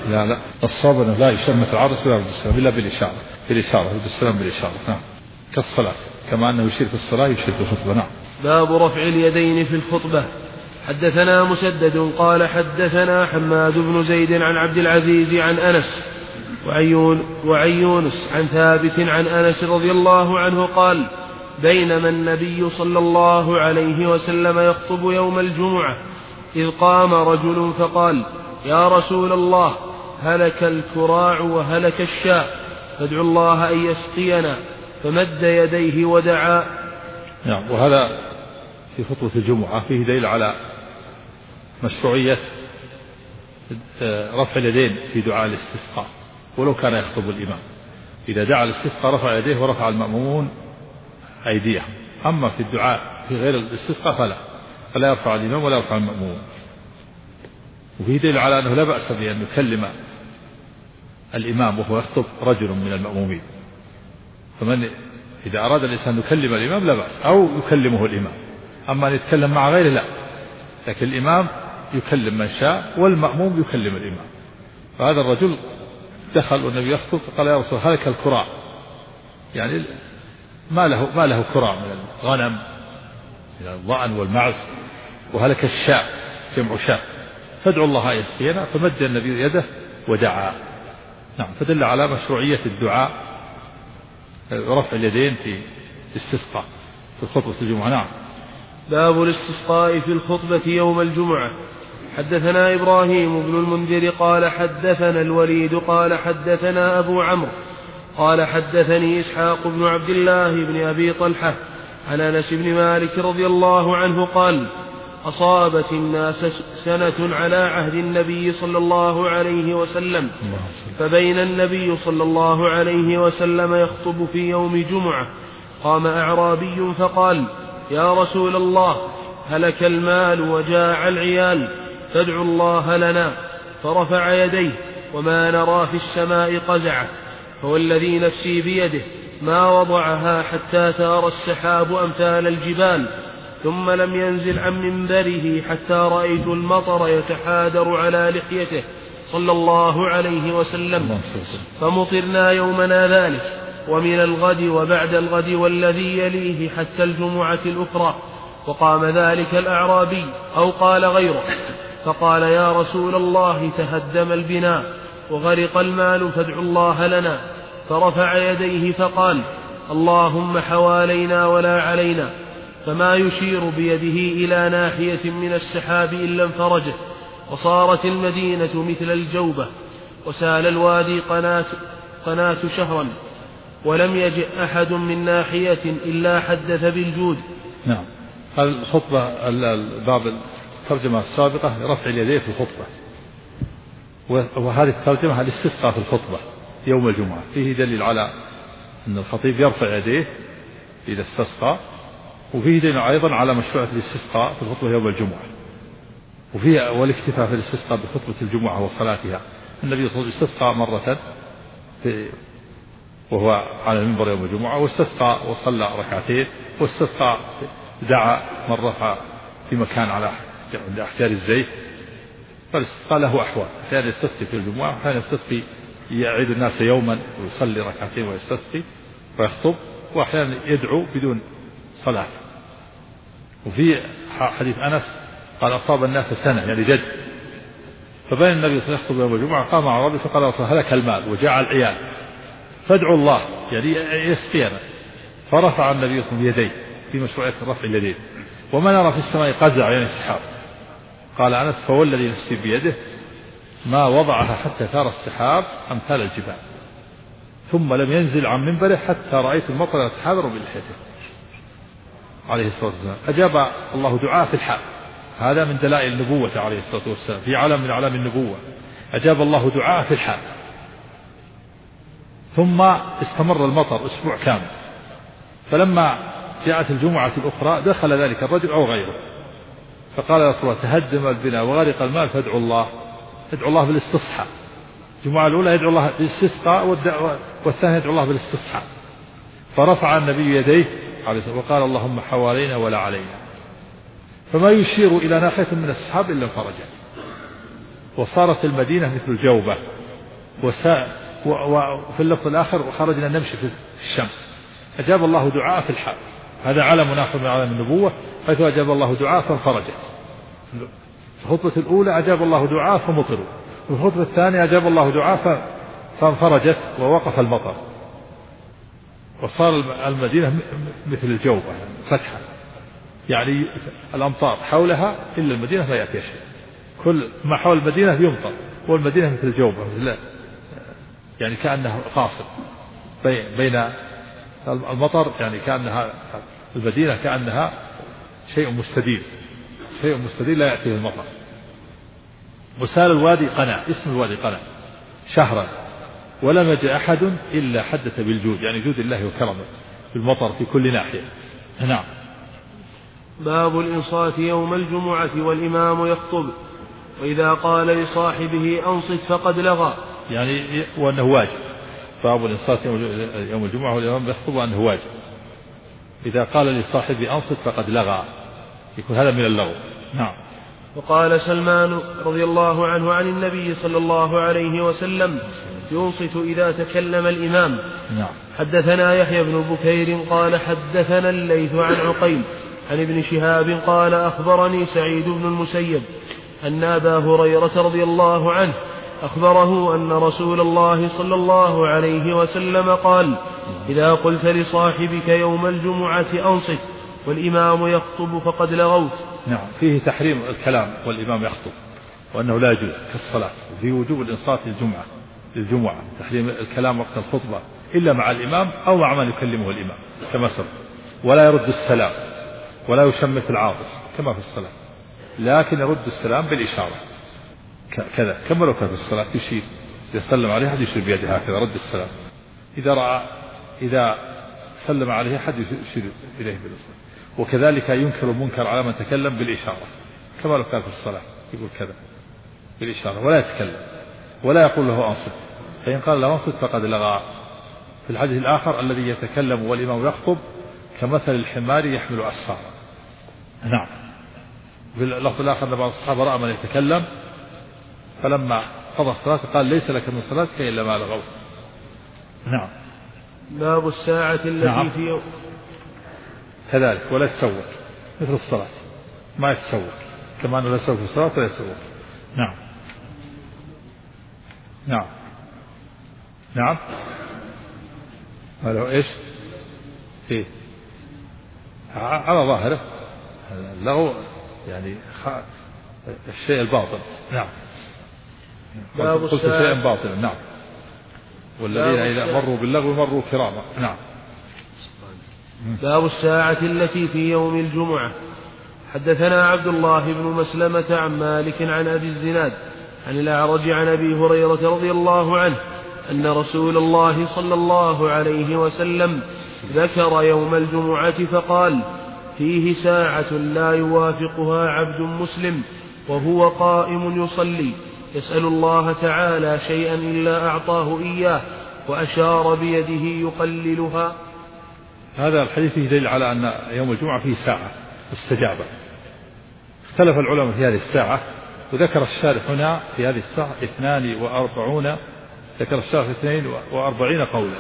لا الصواب أنه لا يشمت العرس ولا بالسلام إلا بالإشارة بالسلام بالإشارة. نعم كالصلاة كما أنه يشير في الصلاة يشير في الخطبة. نعم. باب رفع اليدين في الخطبة. حدثنا مسدد قال حدثنا حماد بن زيد عن عبد العزيز عن أنس وعن يونس عن ثابت عن أنس رضي الله عنه قال بينما النبي صلى الله عليه وسلم يخطب يوم الجمعة إذ قام رجل فقال يا رسول الله هلك الكراع وهلك الشاء فادعوا الله أن يسقينا فمد يديه ودعا. نعم. وهذا في خطبة الجمعة فيه دليل على مشروعية رفع اليدين في دعاء الاستسقاء ولو كان يخطب الإمام. إذا دعا الاستسقاء رفع يديه ورفع المأمومون أيديهم. أما في الدعاء في غير الاستسقاء فلا يرفع الإمام ولا يرفع المأمومون. وفيه دليل على أنه لا بأس بأن يكلم الإمام وهو يخطب رجل من المأمومين. فمن إذا أراد الإنسان يكلم الإمام لا بأس أو يكلمه الإمام. أما أن يتكلم مع غيره لا. لكن الإمام يكلم من شاء والمأموم يكلم الإمام. فهذا الرجل دخل والنبي يخطب فقال يا رسول هلك الكراع يعني ما له كراع من الغنم من الضأن والمعز وهلك الشاء جمع شاء فادعوا الله يسقينا فمد النبي يده ودعا. نعم. فدل على مشروعية الدعاء رفع اليدين في الاستسقاء في خطبة الجمعة. نعم. باب الاستسقاء في الخطبة يوم الجمعة. حدثنا إبراهيم بن المنذر قال حدثنا الوليد قال حدثنا أبو عمرو قال حدثني إسحاق بن عبد الله بن أبي طلحة عن أنس بن مالك رضي الله عنه قال أصابت الناس سنة على عهد النبي صلى الله عليه وسلم فبين النبي صلى الله عليه وسلم يخطب في يوم جمعة قام أعرابي فقال يا رسول الله هلك المال وجاع العيال فادعوا الله لنا فرفع يديه وما نرى في السماء قزعة فوالذي نفسي بيده ما وضعها حتى ثار السحاب أمثال الجبال ثم لم ينزل عن منبره حتى رأيت المطر يتحادر على لحيته صلى الله عليه وسلم فمطرنا يومنا ذلك ومن الغد وبعد الغد والذي يليه حتى الجمعة الأخرى. وقام ذلك الأعرابي أو قال غيره فقال يا رسول الله تهدم البناء وغرق المال فادعوا الله لنا فرفع يديه فقال اللهم حوالينا ولا علينا فما يشير بيده إلى ناحية من السحاب إلا انفرجت وصارت المدينة مثل الجوبة وسال الوادي قناة شهرا ولم يجئ أحد من ناحية إلا حدث بالجود. نعم. الخطبة باب الترجمة السابقة رفع اليدين في الخطبة وهذه الترجمة الاستسقاء في الخطبة يوم الجمعة. فيه دليل على أن الخطيب يرفع يديه إذا استسقى وفيه دليل أيضا على مشروعية الاستسقاء في الخطبة يوم الجمعة وفيه والاكتفاء في الاستسقاء بخطبة الجمعة وصلاتها. النبي صلى الله عليه وسلم استسقى مرة وهو على المنبر يوم الجمعة واستسقى وصلى ركعتين واستسقى دعا مرة في مكان على أحجار الزيت. فالاستسقاء له أحوال أحيانا يستسقي في الجمعة أحيانا يستسقي يعيد الناس يوما ويصلي ركعتين ويستسقي ويخطب وأحيانا يدعو بدون صلاة. وفي حديث أنس قال أصاب الناس سنة يعني جد فبين النبي صلى الله عليه وسلم يخطب يوم الجمعة قام أعرابي فقال هلك المال وجاع العيال فادعوا الله يعني يسقينا فرفع النبي صلى الله عليه وسلم يديه في مشروعية رفع اليدين وما نرى في السماء قزع يعني السحاب. قال أنس فوالذي نفسي بيده ما وضعها حتى ثار السحاب أمثال الجبال ثم لم ينزل عن منبره حتى رأيت المطر يتحاذر بلحيته عليه الصلاة والسلام. أجاب الله دعاء في الحال. هذا من دلائل النبوة عليه الصلاة والسلام في علم من أعلام النبوة. أجاب الله دعاء في الحال. ثم استمر المطر أسبوع كامل فلما جاءت الجمعة الأخرى دخل ذلك الرجل أو غيره فقال يا رسول الله تهدم البناء وغرق المال فادعوا الله بالاستصحاء. الجمعة الأولى يدعو الله بالاستسقاء والثانية يدعو الله بالاستصحاء. فرفع النبي يديه وقال اللهم حوالينا ولا علينا فما يشير إلى ناحية من السحاب إلا انفرجت. وصارت المدينة مثل الجوبة. وفي اللفظ الآخر وخرجنا نمشي في الشمس. أجاب الله دعاء في الحال، هذا علم آخر من علم النبوة، حيث أجاب الله دعاء فانفرجت. في الخطبة الأولى أجاب الله دعاء فمطروا، وفي الخطبة الثانية أجاب الله دعاء فانفرجت ووقف المطر، وصار المدينة مثل الجوبة فتحة، يعني الأمطار حولها إلا المدينة لا يأتي شيء، كل ما حول المدينة يمطر، والمدينة مثل الجوبة، يعني كأنها فاصل بين المطر، يعني كأنها المدينة كأنها شيء مستدير لا يأتيه المطر. وسال الوادي قنا، اسم الوادي قنا، شهرا ولم يجد أحد إلا حدث بالجود، يعني جود الله وكرمه بالمطر في كل ناحية. نعم. باب الإنصات يوم الجمعة والإمام يخطب، وإذا قال لصاحبه أنصت فقد لغى، يعني وأنه واجب. باب الإنصات يوم الجمعة والإمام يخطب وأنه واجب. إذا قال لصاحبه أنصت فقد لغى، يكون هذا من اللغو. نعم. وقال سلمان رضي الله عنه عن النبي صلى الله عليه وسلم: ينصت إذا تكلم الإمام. نعم. حدثنا يحيى بن بكير قال حدثنا الليث عن عقيل عن ابن شهاب قال أخبرني سعيد بن المسيب أن أبا هريرة رضي الله عنه أخبره أن رسول الله صلى الله عليه وسلم قال: إذا قلت لصاحبك يوم الجمعة أنصت والإمام يخطب فقد لغوت. نعم. فيه تحريم الكلام والإمام يخطب، وأنه لا يجوز كالصلاة، في وجوب الإنصات للجمعة، تحريم الكلام وقت الخطبة إلا مع الإمام أو مع من يكلمه الإمام كما سبق، ولا يرد السلام ولا يشمت العاطس كما في الصلاة، لكن يرد السلام بالإشارة كذا كما لو كان في الصلاة يشير، يسلم عليه أحد يشير بيده هكذا رد السلام، إذا سلم عليه أحد يشير إليه بالإصبع، وكذلك ينكر المنكر على من تكلم بالإشارة كما لو كان في الصلاة يقول كذا بالإشارة ولا يتكلم ولا يقول له أنصت، فإن قال له أنصت فقد لغى. في الحديث الآخر: الذي يتكلم والإمام يخطب كمثل الحمار يحمل أسفارا. نعم. في اللفظ الآخر أن بعض الصحابة رأى من يتكلم فلما قضى الصلاة قال: ليس لك من صلاتك إلا ما لغوت. نعم. باب الساعة التي نعم. في كذلك ولا يتسوق مثل الصلاة، ما يتسوق كما أنه لا يتسوق في الصلاة ولا يتسوق. نعم. نعم. نعم. هذا إيش؟ إيه؟ على ظاهره اللغو يعني الشيء الباطل. نعم. قلت شيء باطل. نعم. والذين إذا مروا باللغو مروا كراما. نعم. باب الساعة التي في يوم الجمعة. حدثنا عبد الله بن مسلمة عن مالك عن أبي الزناد عن الأعرج عن أبي هريرة رضي الله عنه أن رسول الله صلى الله عليه وسلم ذكر يوم الجمعة فقال: فيه ساعة لا يوافقها عبد مسلم وهو قائم يصلي يسأل الله تعالى شيئا إلا أعطاه إياه، وأشار بيده يقللها. هذا الحديث فيه دليل على أن يوم الجمعة فيه ساعة مستجابة. اختلف العلماء في هذه الساعة، وذكر الشارح هنا في هذه الساعة 42، ذكر الشارح 42 قولا،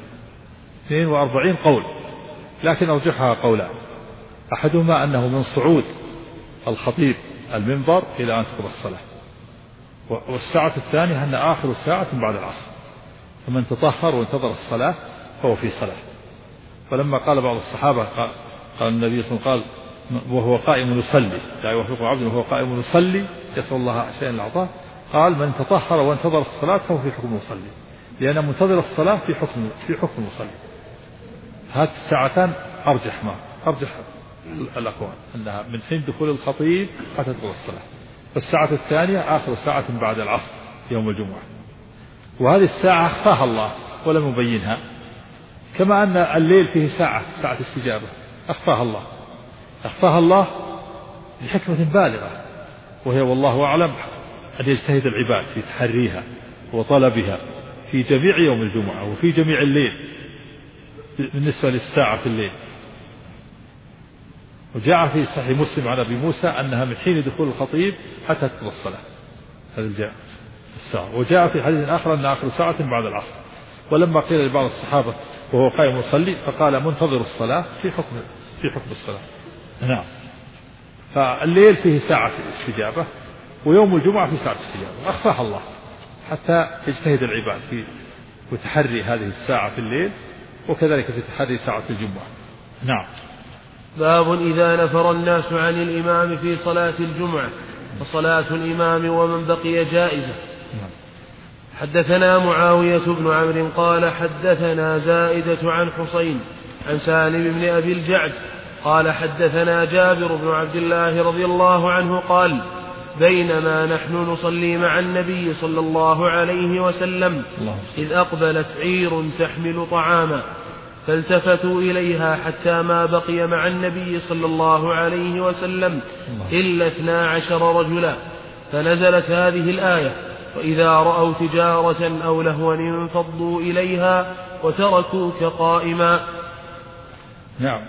42 قول، لكن أرجحها قولان: أحدهما أنه من صعود الخطيب المنبر إلى أن تقضى الصلاة، والساعة الثانية أن آخر ساعة بعد العصر، فمن تطهر وانتظر الصلاة فهو في صلاة. فلما قال بعض الصحابة قال النبي صلى الله عليه وسلم: وهو قائم يصلي، لا يوافق عبد وهو قائم يصلي يسأل الله شيئا لأعطاه، قال: من تطهر وانتظر الصلاة فهو في حكم المصلي، لأن منتظر الصلاة في حكم المصلي. هذه الساعتان أرجح الأقوال أنها من حين دخول الخطيب حتى تقضى الصلاة، والساعة الثانية آخر ساعة بعد العصر يوم الجمعة. وهذه الساعة أخفاها الله ولم يبينها، كما أن الليل فيه ساعة استجابة أخفاها الله لحكمة بالغة، وهي والله أعلم أن يجتهد العباد في تحريها وطلبها في جميع يوم الجمعة وفي جميع الليل بالنسبة للساعة في الليل. وجاء في صحيح مسلم عن أبي موسى أنها من حين دخول الخطيب حتى تقضى الصلاة. هذا الساعة. وجاء في حديث آخر أن آخر ساعة بعد العصر. ولما قيل لبعض الصحابة وهو قائم يصلي فقال منتظر الصلاة في حكم الصلاة. نعم. فالليل فيه ساعة استجابة ويوم الجمعة في ساعة استجابة أخفاها الله حتى يجتهد العباد في وتحري هذه الساعة في الليل وكذلك في تحري ساعة الجمعة. نعم. باب إذا نفر الناس عن الإمام في صلاة الجمعة فصلاة الإمام ومن بقي جائزة. حدثنا معاوية بن عمرو قال حدثنا زائدة عن حسين عن سالم بن أبي الجعد قال حدثنا جابر بن عبد الله رضي الله عنه قال بينما نحن نصلي مع النبي صلى الله عليه وسلم إذ أقبلت عير تحمل طعاما فالتفتوا إليها حتى ما بقي مع النبي صلى الله عليه وسلم إلا 12 رجلا فنزلت هذه الآية وإذا رأوا تجارة أو لهوا انفضوا إليها وتركوك قائما. نعم.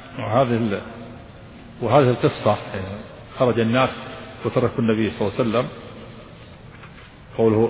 وهذه القصة خرج الناس وتركوا النبي صلى الله عليه وسلم قوله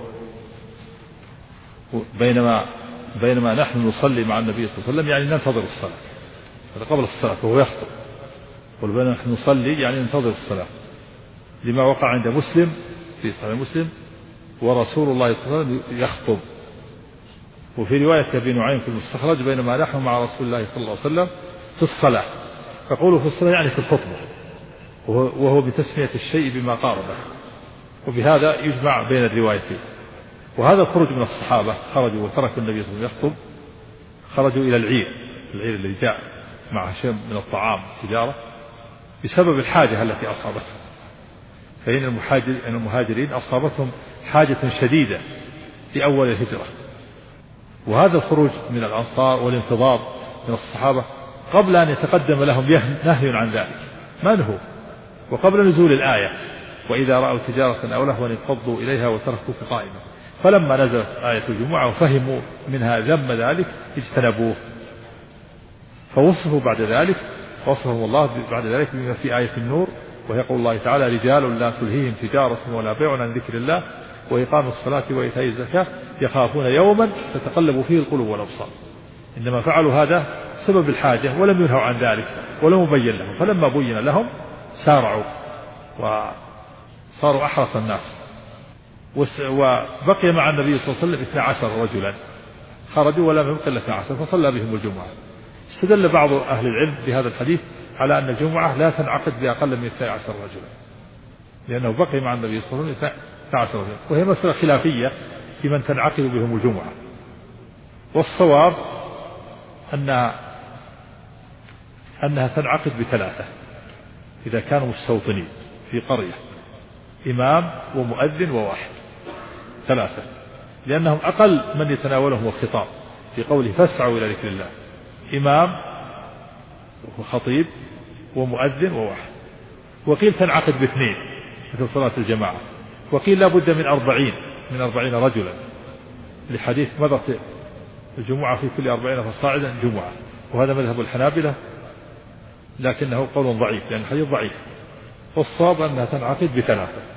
بينما نحن نصلي مع النبي صلى الله عليه وسلم يعني ننتظر الصلاة هذا قبل الصلاة وهو يخطب. بينما نحن نصلي يعني ننتظر الصلاة لما وقع عند مسلم في صحيح مسلم ورسول الله صلى الله عليه وسلم يخطب. وفي رواية أبي نعيم في المستخرج بينما نحن مع رسول الله صلى الله عليه وسلم في الصلاة فقوله في الصلاة يعني في الخطبة وهو بتسمية الشيء بما قاربه وبهذا يجمع بين الروايتين. وهذا الخروج من الصحابة خرجوا وتركوا النبي صلى الله عليه وسلم يخطب خرجوا إلى العير الذي جاء مع شيء من الطعام تجارة بسبب الحاجة التي أصابتهم. فإن المهاجرين أصابتهم حاجة شديدة في أول الهجرة. وهذا الخروج من الأنصار والانتظار من الصحابة قبل أن يتقدم لهم نهي عن ذلك ما نهوا وقبل نزول الآية وإذا رأوا تجارة أو لهوا انفضوا إليها وتركوك قائما. فلما نزلت آية الجمعة وفهموا منها ذم ذلك اجتنبوه فوصفوا بعد ذلك وصفهم الله بعد ذلك بما في آية النور وهي قول الله تعالى رجال لا تلهيهم تجارة ولا بيع عن ذكر الله وإقام الصلاة وإيتاء الزكاة يخافون يوما تتقلب فيه القلوب والأبصار. إنما فعلوا هذا سبب الحاجة ولم ينهوا عن ذلك ولم يبين لهم فلما بين لهم سارعوا وصاروا أحرص الناس. وبقي مع النبي صلى الله عليه وسلم 12 رجلا خرجوا ولم يبق إلا 12 فصلى بهم الجمعة. استدل بعض أهل العلم بهذا الحديث على أن الجمعة لا تنعقد بأقل من 12 رجلا لأنه بقي مع النبي صلى الله عليه وسلم 12 رجلا وهي مسألة خلافية في من تنعقد بهم الجمعة. والصواب أنها تنعقد ب3 إذا كانوا مستوطنين في قرية إمام ومؤذن وواحد 3 لأنهم أقل من يتناولهم الخطاب في قوله فاسعوا إلى ذكر الله إمام وخطيب ومؤذن وواحد. وقيل تنعقد ب2 مثل صلاة الجماعة وقيل لا بد من 40 رجلا لحديث مضت الجمعة في كل 40 فصاعدا جمعة وهذا مذهب الحنابلة لكنه قول ضعيف لأن الحديث ضعيف. والصواب أنها تنعقد ب3.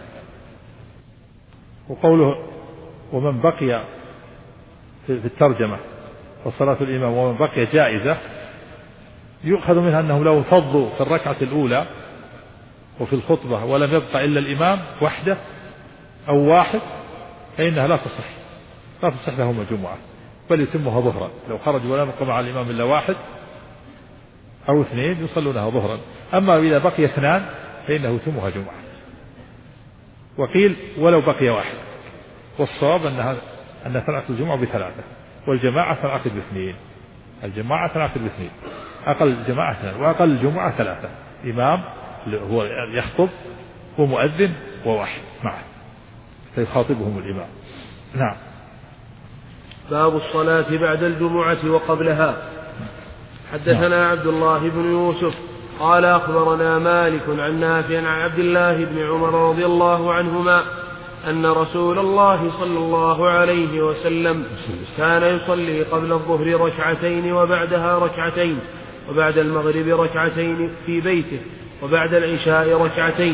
وقوله ومن بقي في الترجمة وصلاة الإمام ومن بقي جائزة يؤخذ منها أنهم لو انفضوا في الركعة الأولى وفي الخطبة ولم يبقى إلا الإمام وحده أو واحد فإنها لا تصح لهم الجمعة بل يتمها ظهرا. لو خرجوا ولم يبقى مع الإمام إلا واحد أو 2 يصلونها ظهرا. أما إذا بقي 2 فإنه يتمها جمعة. وقيل ولو بقي واحد. والصواب أن تنعقد الجمعة ب3 والجماعة تنعقد ب2. الجماعة تنعقد ب2 أقل الجماعة 2 وأقل الجمعة 3 إمام هو يخطب ومؤذن وواحد معه فيخاطبهم الإمام. نعم. باب الصلاة بعد الجمعة وقبلها. حدثنا عبد الله بن يوسف قال أخبرنا مالك عن نافع عن عبد الله بن عمر رضي الله عنهما أن رسول الله صلى الله عليه وسلم كان يصلي قبل الظهر 2 وبعدها 2 وبعد المغرب 2 في بيته وبعد العشاء 2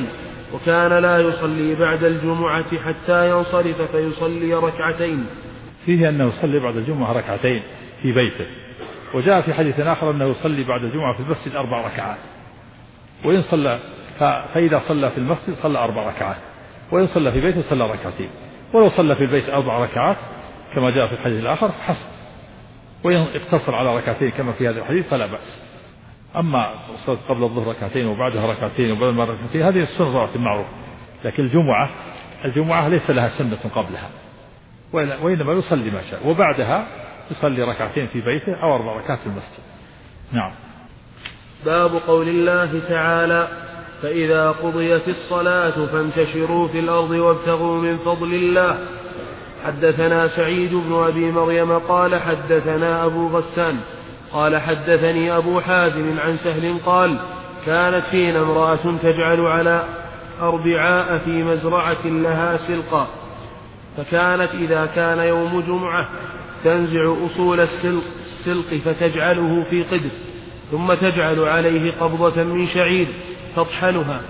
وكان لا يصلي بعد الجمعة حتى ينصرف فيصلي ركعتين. فيه أنه يصلي بعد الجمعة ركعتين في بيته، وجاء في حديث آخر أنه يصلي بعد الجمعة في المسجد 4 ركعات، وإن صلى فإذا صلى في المسجد صلى 4 ركعات، وإن صلى في بيته صلى ركعتين، ولو صلى في البيت 4 ركعات كما جاء في الحديث الآخر حسن، وإن اقتصر على ركعتين كما في هذا الحديث فلا بأس. أما الصلاة قبل الظهر ركعتين وبعدها ركعتين وبعد ما ركعتين هذه السنة راتب معروف، لكن الجمعة ليس لها سنة قبلها، وإنما يصلي ما شاء، وبعدها يصلي ركعتين في بيته أو 4 ركعات في المسجد. نعم. باب قول الله تعالى: فإذا قضيت الصلاة فانتشروا في الأرض وابتغوا من فضل الله. حدثنا سعيد بن أبي مريم قال حدثنا أبو غسان قال حدثني أبو حازم عن سهل قال: كانت فينا امرأة تجعل على أربعاء في مزرعة لها سلقا، فكانت إذا كان يوم جمعة تنزع أصول السلق فتجعله في قدر، ثم تجعل عليه قبضة من شعير تطحنها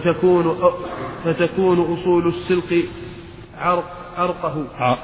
فتكون أصول السلق عرقه.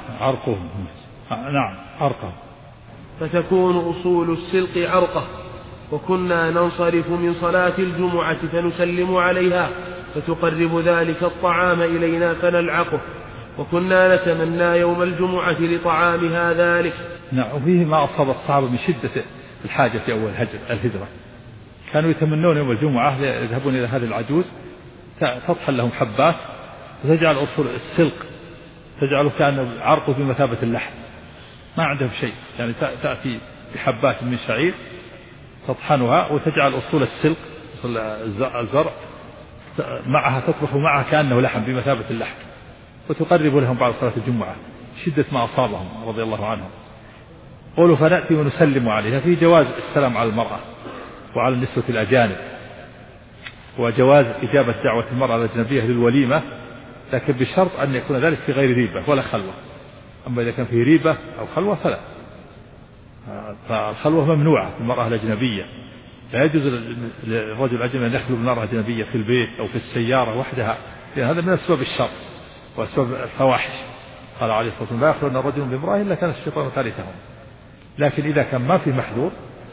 نعم، عرقه. فتكون أصول السلق عرقه. وكنا ننصرف من صلاة الجمعة فنسلم عليها فتقرب ذلك الطعام إلينا فنلعقه، وكنا نتمنى يوم الجمعة لطعامها ذلك. نعم. وفيه ما أصاب الصحابة من شدة الحاجة في أول الهجرة، كانوا يتمنون يوم الجمعة يذهبون إلى هذه العجوز تطحن لهم حبات وتجعل أصول السلق تجعله كأنه عرقه بمثابة اللحم، ما عندهم شيء، يعني تأتي بحبات من شعير تطحنها وتجعل أصول السلق أصول الزرع معها تطبخ معها كأنه لحم بمثابة اللحم، وتقرب لهم بعد صلاة الجمعة شدة ما أصابهم رضي الله عنهم. قولوا فنأتي ونسلم عليها، في جواز السلام على المرأة وعلى النسوة الأجانب، وجواز إجابة دعوة المرأة الأجنبية للوليمة، لكن بشرط أن يكون ذلك في غير ريبة ولا خلوة. أما إذا كان فيه ريبة أو خلوة فلا، فالخلوة ممنوعة المرأة الأجنبية، لا يجوز للرجل الأجنبي أن يخلو بالمرأة الأجنبية في البيت أو في السيارة وحدها، لأن هذا من أسباب الشر وأسباب الفواحش. قال عليه الصلاة والسلام: لا يخلون الرجل بامرأة إلا كان الشيطان ثالثهم. لكن إذا كان ما في محذور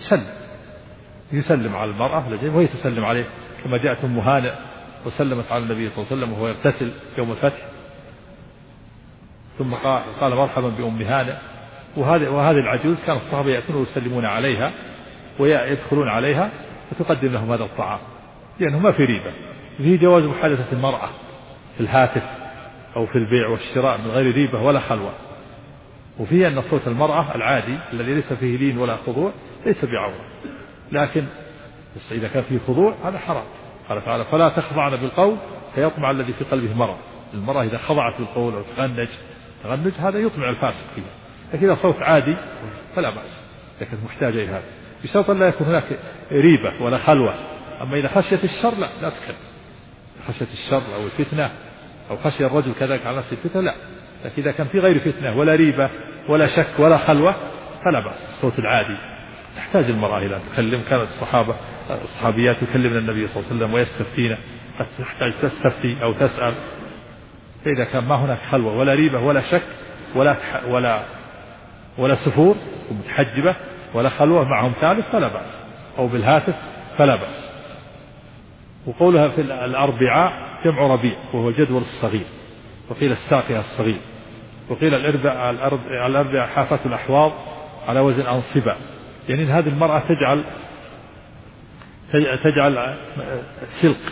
يسلم على المرأة الأجنبية وهي تسلم عليه، كما جاءت أم هانئ وسلمت على النبي صلى الله عليه وسلم وهو يغتسل يوم الفتح، ثم قال مرحبا بأم هانئ. وهذه العجوز كان الصحابة يأتون ويسلمون عليها ويدخلون عليها فتقدم لهم هذا الطعام، لأنه ما في ريبة. فيه جواز محادثة المرأة في الهاتف أو في البيع والشراء من غير ريبة ولا خلوة. وفيه أن صوت المرأة العادي الذي ليس فيه لين ولا خضوع ليس بعورة، لكن إذا كان فيه خضوع هذا حرام. قال تعالى: فلا تخضعن بالقول فيطمع الذي في قلبه مرض. المرأة إذا خضعت بالقول أو تغنج هذا يطمع الفاسق فيها، لكن إذا صوت عادي فلا بأس، لكن محتاجة إلى هذا بشرط لا يكون هناك ريبة ولا خلوة. أما إذا خشية الشر لا تكلم، خشية الشر أو الفتنة أو خشية الرجل كذلك على نفسه الفتنة لا، لكن إذا كان في غير فتنة ولا ريبة ولا شك ولا خلوة فلا بأس. الصوت العادي تحتاج المرأة إلى تكلم. كانت الصحابيات يكلمن النبي صلى الله عليه وسلم ويستفتين، قد تحتاج تستفتي أو تسأل. فإذا كان ما هناك خلوة ولا ريبة ولا شك ولا سفور ومتحجبة ولا خلوة معهم ثالث فلا بأس، أو بالهاتف فلا بأس. وقولها في الأربعاء جمع ربيع وهو الجدول الصغير، وقيل الساقية الصغير، وقيل الأربعاء حافة الأحواض على وزن أنصبة، يعني هذه المرأة تجعل السلق،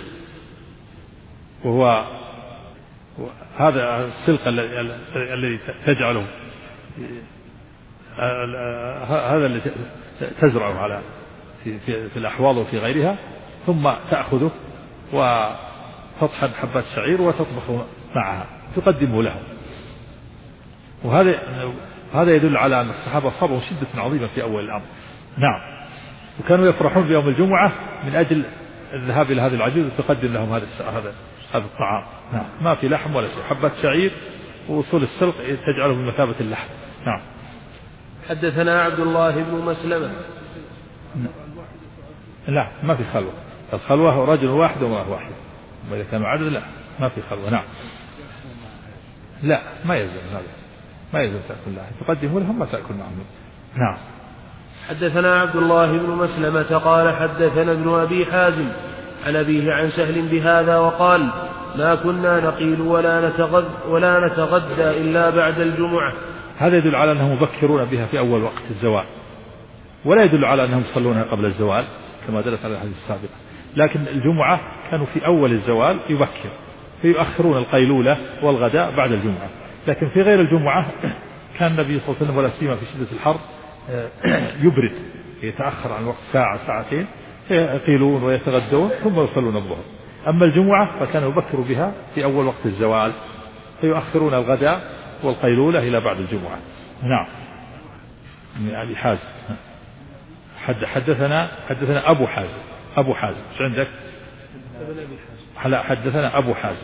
وهو هذا السلق الذي تجعله هذا اللي تزرعه على في الأحواض وفي غيرها، ثم تأخذه وتطحن حبات شعير وتطبخ معها تقدمه لهم. وهذا يدل على أن الصحابة صابوا شدة عظيمة في أول الأمر. نعم. وكانوا يفرحون بيوم الجمعة من أجل الذهاب إلى هذه العجوز وتقدم لهم هذا الطعام. نعم. ما في لحم ولا شيء، حبات شعير ووصول السلق تجعله بمثابة اللحم. نعم. حدثنا عبد الله بن مسلمة. لا، ما في خلوة. الخلوة رجل واحد ومرأة واحد، وإذا كانوا عدد لا. ما في خلوة. نعم. لا ما يلزم هذا، ما يلزم تأكل لها، تقدم لهم ما تأكل معهم. نعم. حدثنا عبد الله بن مسلمة قال حدثنا ابن أبي حازم عن أبيه عن سهل بهذا وقال ما كنا نقيل ولا نتغدى إلا بعد الجمعة. هذا يدل على أنهم مبكرون بها في أول وقت الزوال، ولا يدل على أنهم يصلونها قبل الزوال كما دلت على الحديث السابق. لكن الجمعة كانوا في أول الزوال يبكر، فيؤخرون القيلولة والغداء بعد الجمعة. لكن في غير الجمعة كان النبي صلى الله عليه وسلم ولا سيما في شدة الحر يبرد، يتأخر عن الوقت ساعة ساعتين، يقيلون ويتغدون ثم يصلون الظهر. أما الجمعة فكان يبكر بها في أول وقت الزوال، فيؤخرون الغداء والقيلولة إلى بعد الجمعة. نعم. أبي حازم حدثنا أبو حازم إيش عندك؟ حدثنا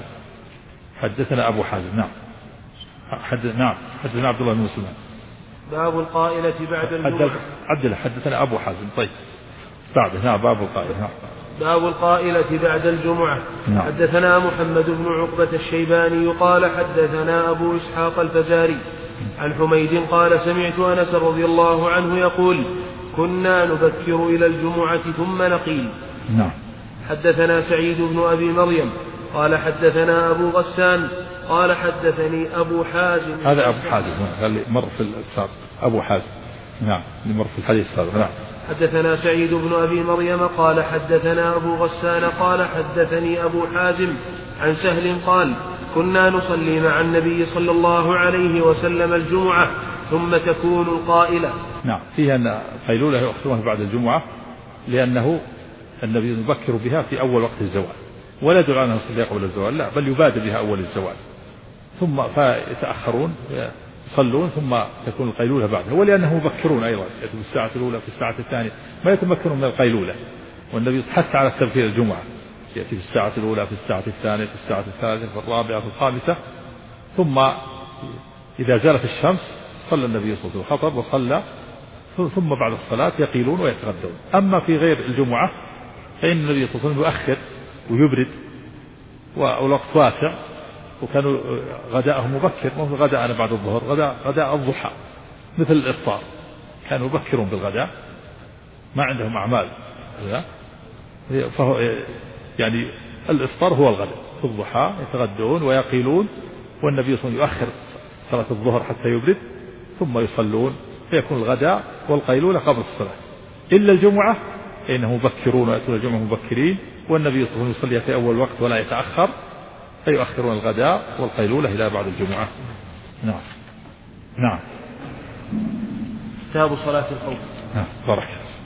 أبو حازم. نعم. حدثنا عبد الله بن مسلم. باب القائلة بعد الجمعة. حدثنا أبو حازم. طيب بعده. نعم. باب القائلة. نعم. باب القائلة بعد الجمعة. نعم. حدثنا محمد بن عقبة الشيباني قال حدثنا أبو إسحاق الفزاري عن حميد قال سمعت أنس رضي الله عنه يقول كنا نبكر إلى الجمعة ثم نقيل. نعم. حدثنا سعيد بن أبي مريم قال حدثنا أبو غسان قال حدثني أبو حازم. هذا أبو حازم اللي مر في السابق. أبو حازم. نعم اللي مر في الحديث السابق. نعم. حدثنا سعيد بن أبي مريم قال حدثنا أبو غسان قال حدثني أبو حازم عن سهل قال كنا نصلي مع النبي صلى الله عليه وسلم الجمعة ثم تكون القائلة. نعم. فيها أن قيلولة يؤخرونها بعد الجمعة لأنه النبي يبكر بها في أول وقت الزوال، ولا يدل على أنه يصلي قبل الزوال، لا بل يبادر بها أول الزوال ثم فيتأخرون يصلون ثم تكون القيلولة بعدها، ولأنهم مبكرون أيضا في الساعة الأولى في الساعة الثانية ما يتمكنون من القيلولة، والنبي حث على التبكير الجمعة يأتي في الساعة الأولى في الساعة الثانية في الساعة الثالثة في الرابعة في الخامسة، ثم إذا زالت الشمس صلى النبي صلى الله عليه وسلم خطب وصلى، ثم بعد الصلاة يقيلون ويتغدون. أما في غير الجمعة فإن النبي صلى الله عليه وسلم يؤخر ويبرد والوقت واسع، وكانوا غداءهم مبكر، مو غداءنا بعد الظهر، غداء الضحى مثل الإفطار، كانوا يبكرون بالغداء ما عندهم أعمال، فهو يعني الإفطار هو الغداء في الضحى، يتغدون ويقيلون، والنبي صلى الله عليه وسلم يؤخر صلاة الظهر حتى يبرد ثم يصلون، فيكون الغداء والقيلولة قبل الصلاة. إلا الجمعة فإنهم مبكرون ويأتون الجمعة مبكرين، والنبي صلى الله عليه وسلم يصلي في أول وقت ولا يتأخر، فيؤخرون الغداء والقيلولة إلى بعد الجمعة. نعم. نعم. كتاب صلاة الخوف. نعم. بارك.